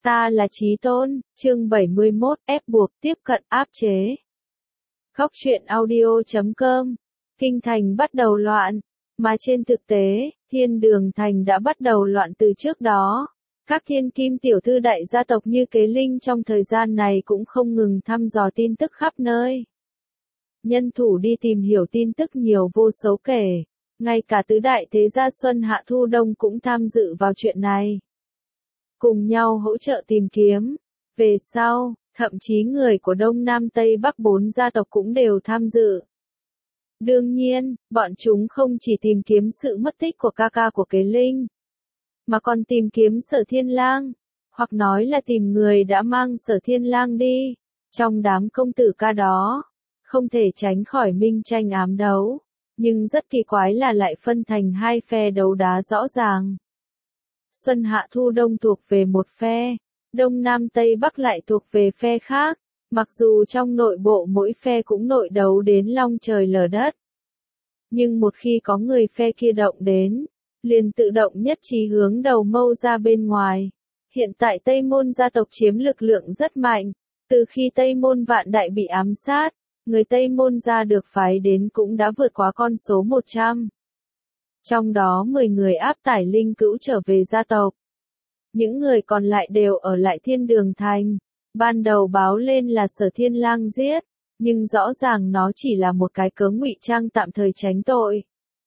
Ta là Chí Tôn, chương 71, ép buộc tiếp cận áp chế. Góc truyện audio.com. Kinh thành bắt đầu loạn, mà trên thực tế, Thiên Đường thành đã bắt đầu loạn từ trước đó. Các thiên kim tiểu thư đại gia tộc như Kế Linh trong thời gian này cũng không ngừng thăm dò tin tức khắp nơi. Nhân thủ đi tìm hiểu tin tức nhiều vô số kể, ngay cả tứ đại thế gia Xuân Hạ Thu Đông cũng tham dự vào chuyện này. Cùng nhau hỗ trợ tìm kiếm. Về sau, thậm chí người của Đông Nam Tây Bắc bốn gia tộc cũng đều tham dự. Đương nhiên, bọn chúng không chỉ tìm kiếm sự mất tích của ca ca của Kế Linh, mà còn tìm kiếm Sở Thiên Lang, hoặc nói là tìm người đã mang Sở Thiên Lang đi. Trong đám công tử ca đó, không thể tránh khỏi minh tranh ám đấu, nhưng rất kỳ quái là lại phân thành hai phe đấu đá rõ ràng. Xuân Hạ Thu Đông thuộc về một phe, Đông Nam Tây Bắc lại thuộc về phe khác, mặc dù trong nội bộ mỗi phe cũng nội đấu đến long trời lở đất. Nhưng một khi có người phe kia động đến, liền tự động nhất trí hướng đầu mâu ra bên ngoài. Hiện tại Tây Môn gia tộc chiếm lực lượng rất mạnh, từ khi Tây Môn Vạn Đại bị ám sát, người Tây Môn gia được phái đến cũng đã vượt quá con số 100. Trong đó 10 người áp tải linh cữu trở về gia tộc. Những người còn lại đều ở lại Thiên Đường thành. Ban đầu báo lên là Sở Thiên Lang giết, nhưng rõ ràng nó chỉ là một cái cớ ngụy trang tạm thời tránh tội.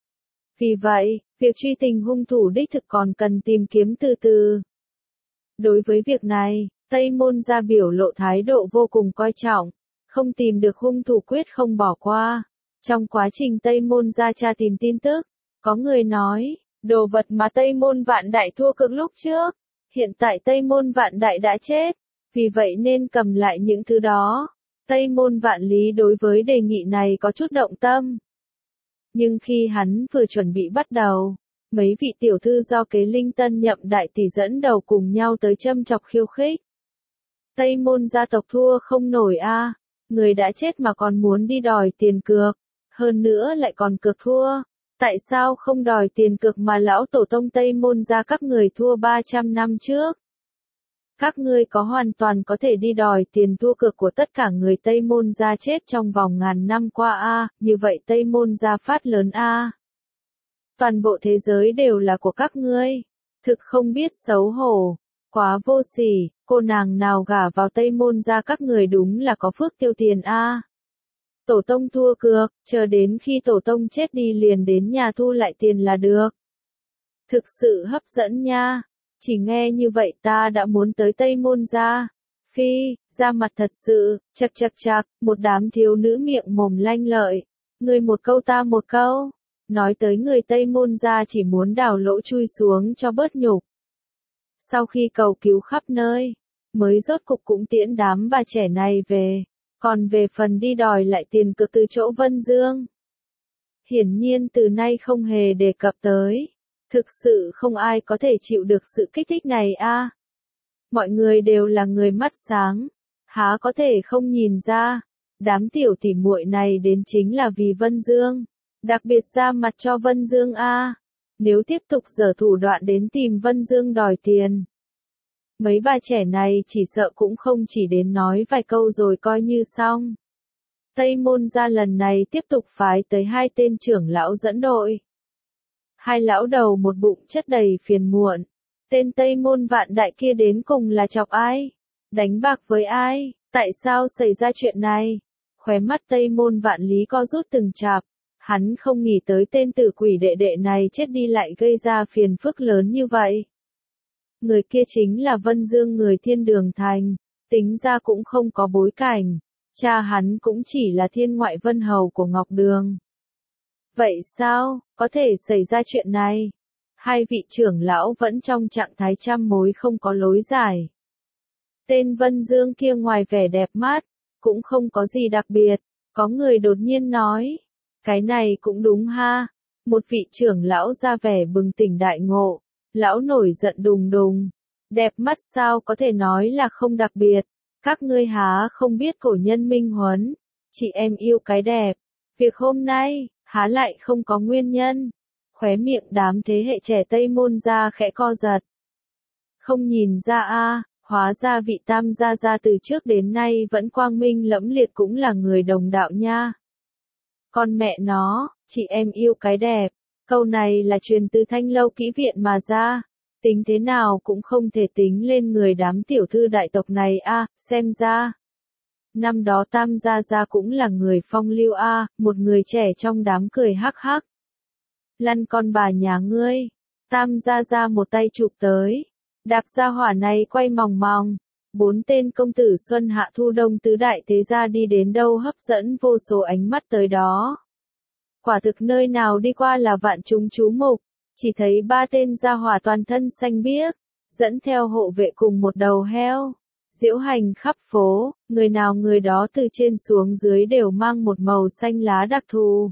Vì vậy, việc truy tìm hung thủ đích thực còn cần tìm kiếm từ từ. Đối với việc này, Tây Môn gia biểu lộ thái độ vô cùng coi trọng, không tìm được hung thủ quyết không bỏ qua. Trong quá trình Tây Môn gia tra tìm tin tức, có người nói, đồ vật mà Tây Môn Vạn Đại thua cược lúc trước, hiện tại Tây Môn Vạn Đại đã chết, vì vậy nên cầm lại những thứ đó. Tây Môn Vạn Lý đối với đề nghị này có chút động tâm. Nhưng khi hắn vừa chuẩn bị bắt đầu, mấy vị tiểu thư do Kế Linh tân nhậm đại tỷ dẫn đầu cùng nhau tới châm chọc khiêu khích. Tây Môn gia tộc thua không nổi a, người đã chết mà còn muốn đi đòi tiền cược, hơn nữa lại còn cược thua. Tại sao không đòi tiền cược mà lão tổ tông Tây Môn gia các người thua 300 năm trước? Các ngươi có hoàn toàn có thể đi đòi tiền thua cược của tất cả người Tây Môn gia chết trong vòng ngàn năm qua a, như vậy Tây Môn gia phát lớn a. Toàn bộ thế giới đều là của các ngươi. Thực không biết xấu hổ, quá vô sỉ, cô nàng nào gả vào Tây Môn gia các người đúng là có phước tiêu tiền a. Tổ tông thua cược, chờ đến khi tổ tông chết đi liền đến nhà thu lại tiền là được. Thực sự hấp dẫn nha. Chỉ nghe như vậy ta đã muốn tới Tây Môn gia. Phi, ra mặt thật sự, chạc, một đám thiếu nữ miệng mồm lanh lợi. Người một câu ta một câu. Nói tới người Tây Môn gia chỉ muốn đào lỗ chui xuống cho bớt nhục. Sau khi cầu cứu khắp nơi, mới rốt cục cũng tiễn đám bà trẻ này về. Còn về phần đi đòi lại tiền cược từ chỗ Vân Dương, hiển nhiên từ nay không hề đề cập tới. Thực sự không ai có thể chịu được sự kích thích này a. Mọi người đều là người mắt sáng, há có thể không nhìn ra, đám tiểu tỉ muội này đến chính là vì Vân Dương, đặc biệt ra mặt cho Vân Dương a. Nếu tiếp tục giở thủ đoạn đến tìm Vân Dương đòi tiền, mấy bà trẻ này chỉ sợ cũng không chỉ đến nói vài câu rồi coi như xong. Tây Môn gia lần này tiếp tục phái tới 2 tên trưởng lão dẫn đội. 2 lão đầu một bụng chất đầy phiền muộn. Tên Tây Môn Vạn Đại kia đến cùng là chọc ai? Đánh bạc với ai? Tại sao xảy ra chuyện này? Khóe mắt Tây Môn Vạn Lý co rút từng chạp. Hắn không nghĩ tới tên tử quỷ đệ đệ này chết đi lại gây ra phiền phức lớn như vậy. Người kia chính là Vân Dương người Thiên Đường thành, tính ra cũng không có bối cảnh. Cha hắn cũng chỉ là thiên ngoại vân hầu của Ngọc Đường. Vậy sao, có thể xảy ra chuyện này? 2 vị trưởng lão vẫn trong trạng thái trăm mối không có lối giải. Tên Vân Dương kia ngoài vẻ đẹp mắt, cũng không có gì đặc biệt. Có người đột nhiên nói, cái này cũng đúng ha. Một vị trưởng lão ra vẻ bừng tỉnh đại ngộ. Lão nổi giận đùng đùng. Đẹp mắt sao có thể nói là không đặc biệt. Các ngươi há không biết cổ nhân minh huấn. Chị em yêu cái đẹp. Việc hôm nay, há lại không có nguyên nhân. Khóe miệng đám thế hệ trẻ Tây Môn gia khẽ co giật. Không nhìn ra a, Hóa ra vị Tam gia gia từ trước đến nay vẫn quang minh lẫm liệt cũng là người đồng đạo nha. Con mẹ nó, chị em yêu cái đẹp. Câu này là truyền từ Thanh Lâu Kỹ Viện mà ra. Tính thế nào cũng không thể tính lên người đám tiểu thư đại tộc này a, xem ra. Năm đó Tam gia gia cũng là người phong lưu a, một người trẻ trong đám cười hắc hắc. Lăn con bà nhà ngươi. Tam gia gia một tay chụp tới. Đạp gia hỏa này quay mòng mòng. 4 tên công tử xuân hạ thu đông tứ đại thế gia đi đến đâu hấp dẫn vô số ánh mắt tới đó. Quả thực nơi nào đi qua là vạn chúng chú mục. Chỉ thấy 3 tên gia hỏa toàn thân xanh biếc, dẫn theo hộ vệ cùng một đầu heo. Diễu hành khắp phố, người nào người đó từ trên xuống dưới đều mang một màu xanh lá đặc thù.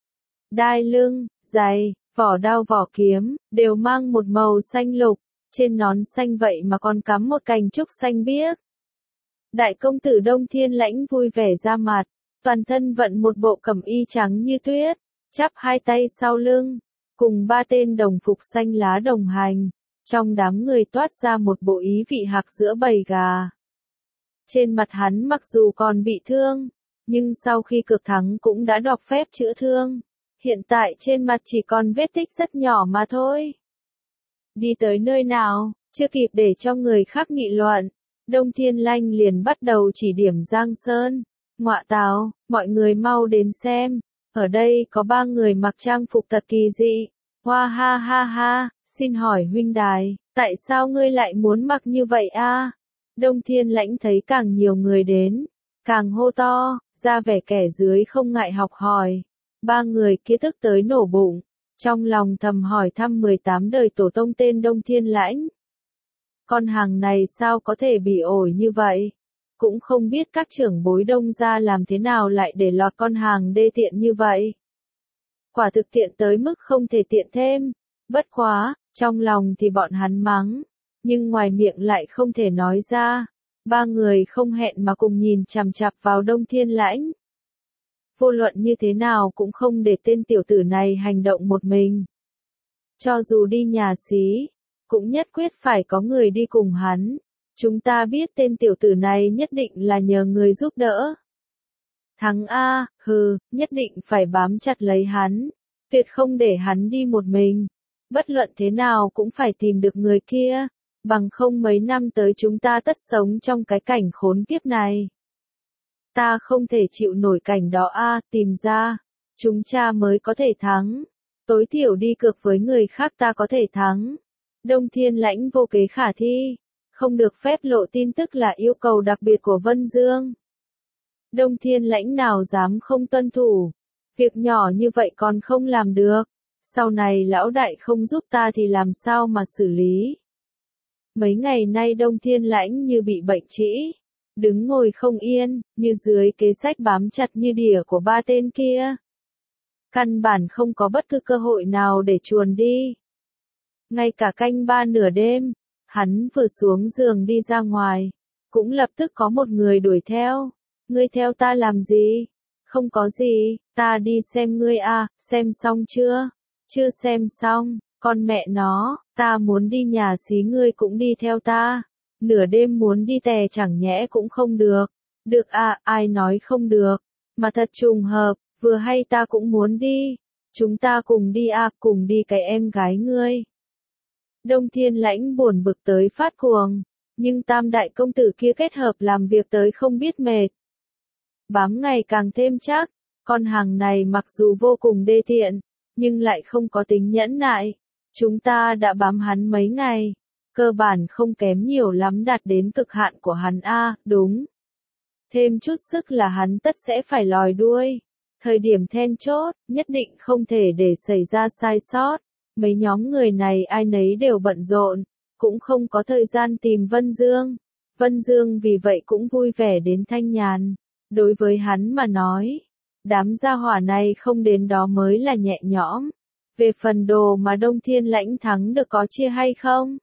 Đai lưng, giày, vỏ đao vỏ kiếm, đều mang một màu xanh lục, trên nón xanh vậy mà còn cắm một cành trúc xanh biếc. Đại công tử Đông Thiên Lãnh vui vẻ ra mặt, toàn thân vận một bộ cẩm y trắng như tuyết, chắp hai tay sau lưng, cùng 3 tên đồng phục xanh lá đồng hành. Trong đám người toát ra một bộ ý vị hạc giữa bầy gà. Trên mặt hắn mặc dù còn bị thương, nhưng sau khi cược thắng cũng đã đọc phép chữa thương. Hiện tại trên mặt chỉ còn vết tích rất nhỏ mà thôi. Đi tới nơi nào, chưa kịp để cho người khác nghị luận, Đông Thiên Lãnh liền bắt đầu chỉ điểm Giang Sơn. Ngọa tào, mọi người mau đến xem, ở đây có 3 người mặc trang phục thật kỳ dị. Hoa ha ha ha, xin hỏi huynh đài, tại sao ngươi lại muốn mặc như vậy a? Đông Thiên Lãnh thấy càng nhiều người đến, càng hô to, ra vẻ kẻ dưới không ngại học hỏi. 3 người kia tức tới nổ bụng, trong lòng thầm hỏi thăm 18 đời tổ tông tên Đông Thiên Lãnh. Con hàng này sao có thể bị ổi như vậy? Cũng không biết các trưởng bối Đông gia làm thế nào lại để lọt con hàng đê tiện như vậy. Quả thực tiện tới mức không thể tiện thêm. Bất quá, trong lòng thì bọn hắn mắng, nhưng ngoài miệng lại không thể nói ra. 3 người không hẹn mà cùng nhìn chằm chằm vào Đông Thiên Lãnh. Vô luận như thế nào cũng không để tên tiểu tử này hành động một mình. Cho dù đi nhà xí, cũng nhất quyết phải có người đi cùng hắn. Chúng ta biết tên tiểu tử này nhất định là nhờ người giúp đỡ. Thắng A, nhất định phải bám chặt lấy hắn, tuyệt không để hắn đi một mình. Bất luận thế nào cũng phải tìm được người kia, bằng không mấy năm tới chúng ta tất sống trong cái cảnh khốn kiếp này. Ta không thể chịu nổi cảnh đó a, tìm ra, chúng ta mới có thể thắng. Tối thiểu đi cược với người khác ta có thể thắng. Đông Thiên Lãnh vô kế khả thi, không được phép lộ tin tức là yêu cầu đặc biệt của Vân Dương. Đông Thiên Lãnh nào dám không tuân thủ, việc nhỏ như vậy còn không làm được, sau này lão đại không giúp ta thì làm sao mà xử lý. Mấy ngày nay Đông Thiên Lãnh như bị bệnh trĩ, đứng ngồi không yên, như dưới kế sách bám chặt như đỉa của 3 tên kia. Căn bản không có bất cứ cơ hội nào để chuồn đi. Ngay cả canh 3 nửa đêm, hắn vừa xuống giường đi ra ngoài, cũng lập tức có một người đuổi theo. Ngươi theo ta làm gì? Không có gì, ta đi xem ngươi à, xem xong chưa? Chưa xem xong, con mẹ nó, ta muốn đi nhà xí ngươi cũng đi theo ta. Nửa đêm muốn đi tè chẳng nhẽ cũng không được. Được à, ai nói không được. Mà thật trùng hợp, vừa hay ta cũng muốn đi. Chúng ta cùng đi à, cùng đi cái em gái ngươi. Đông Thiên Lãnh buồn bực tới phát cuồng, nhưng tam đại công tử kia kết hợp làm việc tới không biết mệt. Bám ngày càng thêm chắc, con hàng này mặc dù vô cùng đê tiện, nhưng lại không có tính nhẫn nại. Chúng ta đã bám hắn mấy ngày, cơ bản không kém nhiều lắm đạt đến cực hạn của hắn a, đúng. Thêm chút sức là hắn tất sẽ phải lòi đuôi. Thời điểm then chốt, nhất định không thể để xảy ra sai sót. Mấy nhóm người này ai nấy đều bận rộn, cũng không có thời gian tìm Vân Dương. Vân Dương vì vậy cũng vui vẻ đến thanh nhàn. Đối với hắn mà nói, đám gia hỏa này không đến đó mới là nhẹ nhõm. Về phần đồ mà Đông Thiên Lãnh thắng được có chia hay không?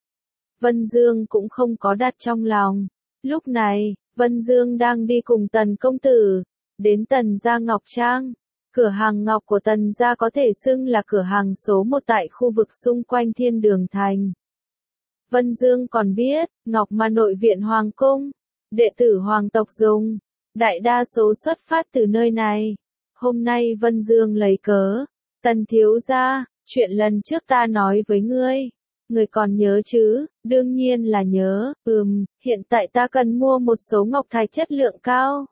Vân Dương cũng không có đặt trong lòng. Lúc này, Vân Dương đang đi cùng Tần công tử, đến Tần gia Ngọc Trang. Cửa hàng ngọc của Tần gia có thể xưng là cửa hàng số 1 tại khu vực xung quanh Thiên Đường Thành. Vân Dương còn biết, ngọc mà nội viện hoàng cung, đệ tử hoàng tộc dùng, đại đa số xuất phát từ nơi này. Hôm nay Vân Dương lấy cớ, Tần thiếu gia, chuyện lần trước ta nói với ngươi, ngươi còn nhớ chứ? Đương nhiên là nhớ, hiện tại ta cần mua một số ngọc thạch chất lượng cao.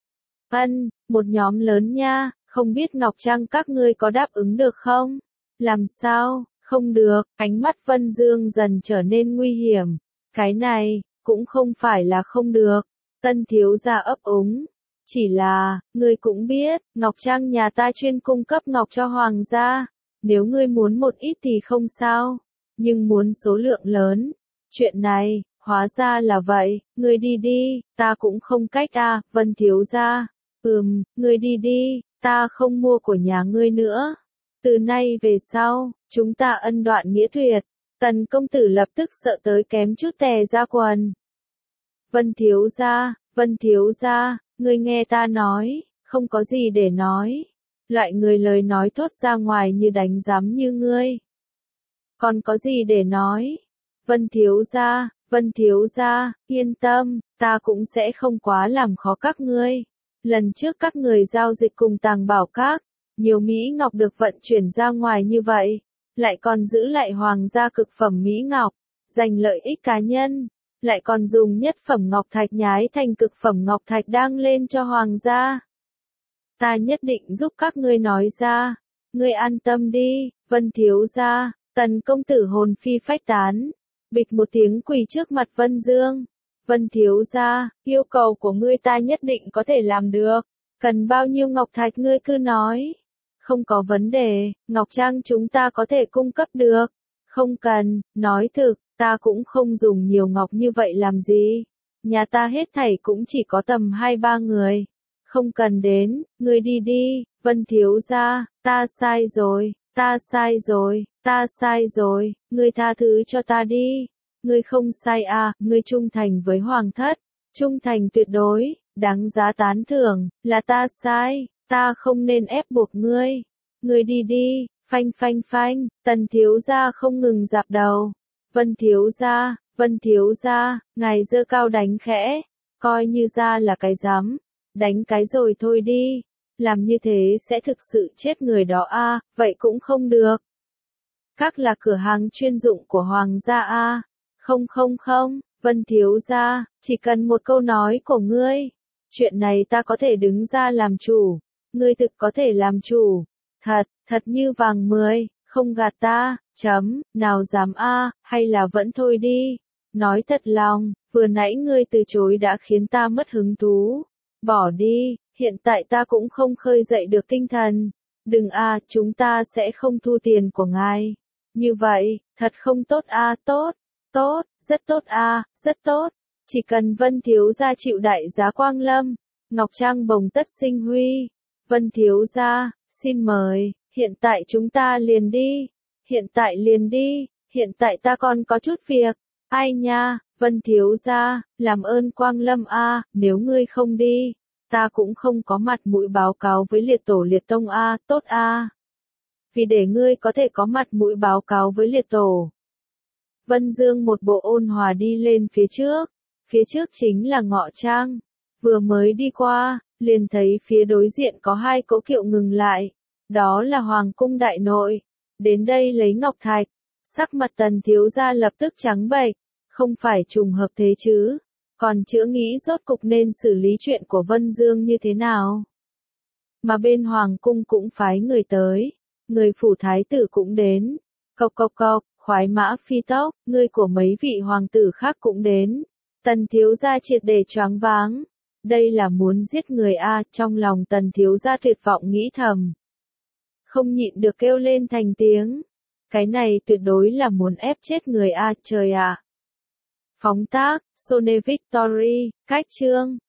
Một nhóm lớn nha, không biết Ngọc Trang các ngươi có đáp ứng được không? Làm sao? Không được, ánh mắt Vân Dương dần trở nên nguy hiểm. Cái này, cũng không phải là không được. Tân thiếu gia ấp úng. Chỉ là, ngươi cũng biết, Ngọc Trang nhà ta chuyên cung cấp ngọc cho hoàng gia. Nếu ngươi muốn một ít thì không sao. Nhưng muốn số lượng lớn. Chuyện này, hóa ra là vậy, ngươi đi đi, ta cũng không cách Vân thiếu gia. Ngươi đi đi, ta không mua của nhà ngươi nữa. Từ nay về sau, chúng ta ân đoạn nghĩa tuyệt. Tần công tử lập tức sợ tới kém chút tè ra quần. Vân thiếu gia, ngươi nghe ta nói, không có gì để nói. Loại người lời nói thốt ra ngoài như đánh giám như ngươi. Còn có gì để nói? Vân thiếu gia, yên tâm, ta cũng sẽ không quá làm khó các ngươi. Lần trước các người giao dịch cùng Tàng Bảo Các, nhiều Mỹ Ngọc được vận chuyển ra ngoài như vậy, lại còn giữ lại hoàng gia cực phẩm Mỹ Ngọc, giành lợi ích cá nhân, lại còn dùng nhất phẩm Ngọc Thạch nhái thành cực phẩm Ngọc Thạch đang lên cho hoàng gia. Ta nhất định giúp các ngươi nói ra, ngươi an tâm đi, Vân thiếu gia. Tần công tử hồn phi phách tán, bịch một tiếng quỳ trước mặt Vân Dương. Vân thiếu gia, yêu cầu của ngươi ta nhất định có thể làm được. Cần bao nhiêu ngọc thạch ngươi cứ nói. Không có vấn đề, ngọc trang chúng ta có thể cung cấp được. Không cần, nói thực, ta cũng không dùng nhiều ngọc như vậy làm gì. Nhà ta hết thảy cũng chỉ có tầm 2-3 người. Không cần đến, ngươi đi đi, Vân thiếu gia, ta sai rồi, ta sai rồi, ngươi tha thứ cho ta đi. Ngươi không sai ngươi trung thành với hoàng thất, trung thành tuyệt đối, đáng giá tán thưởng, là ta sai, ta không nên ép buộc ngươi. Ngươi đi đi, phanh, Tần thiếu gia không ngừng dạp đầu. Vân thiếu gia, ngài giơ cao đánh khẽ, coi như ra là cái dám, đánh cái rồi thôi đi. Làm như thế sẽ thực sự chết người đó vậy cũng không được. Các là cửa hàng chuyên dụng của hoàng gia Không, Vân thiếu gia, chỉ cần một câu nói của ngươi. Chuyện này ta có thể đứng ra làm chủ. Ngươi thực có thể làm chủ. Thật như vàng 10, không gạt ta, nào dám hay là vẫn thôi đi. Nói thật lòng, vừa nãy ngươi từ chối đã khiến ta mất hứng thú. Bỏ đi, hiện tại ta cũng không khơi dậy được tinh thần. Đừng chúng ta sẽ không thu tiền của ngài. Như vậy, thật không tốt tốt, rất tốt rất tốt. Chỉ cần Vân thiếu gia chịu đại giá quang lâm, ngọc trang bồng tất sinh huy. Vân thiếu gia, xin mời, hiện tại chúng ta liền đi. Hiện tại ta còn có chút việc. Ai nha, Vân thiếu gia, làm ơn quang lâm nếu ngươi không đi, ta cũng không có mặt mũi báo cáo với liệt tổ liệt tông tốt Vì để ngươi có thể có mặt mũi báo cáo với liệt tổ. Vân Dương một bộ ôn hòa đi lên phía trước chính là ngọ trang. Vừa mới đi qua, liền thấy phía đối diện có 2 cỗ kiệu ngừng lại. Đó là Hoàng cung đại nội. Đến đây lấy ngọc thạch. Sắc mặt Tần thiếu gia lập tức trắng bệch. Không phải trùng hợp thế chứ. Còn chữa nghĩ rốt cục nên xử lý chuyện của Vân Dương như thế nào. Mà bên Hoàng cung cũng phái người tới. Người phủ thái tử cũng đến. Cộc, khoái mã phi tốc, người của mấy vị hoàng tử khác cũng đến. Tần thiếu gia triệt để choáng váng. Đây là muốn giết người trong lòng Tần thiếu gia tuyệt vọng nghĩ thầm. Không nhịn được kêu lên thành tiếng. Cái này tuyệt đối là muốn ép chết người trời ạ. Phóng tác, Sone Victory, cách chương.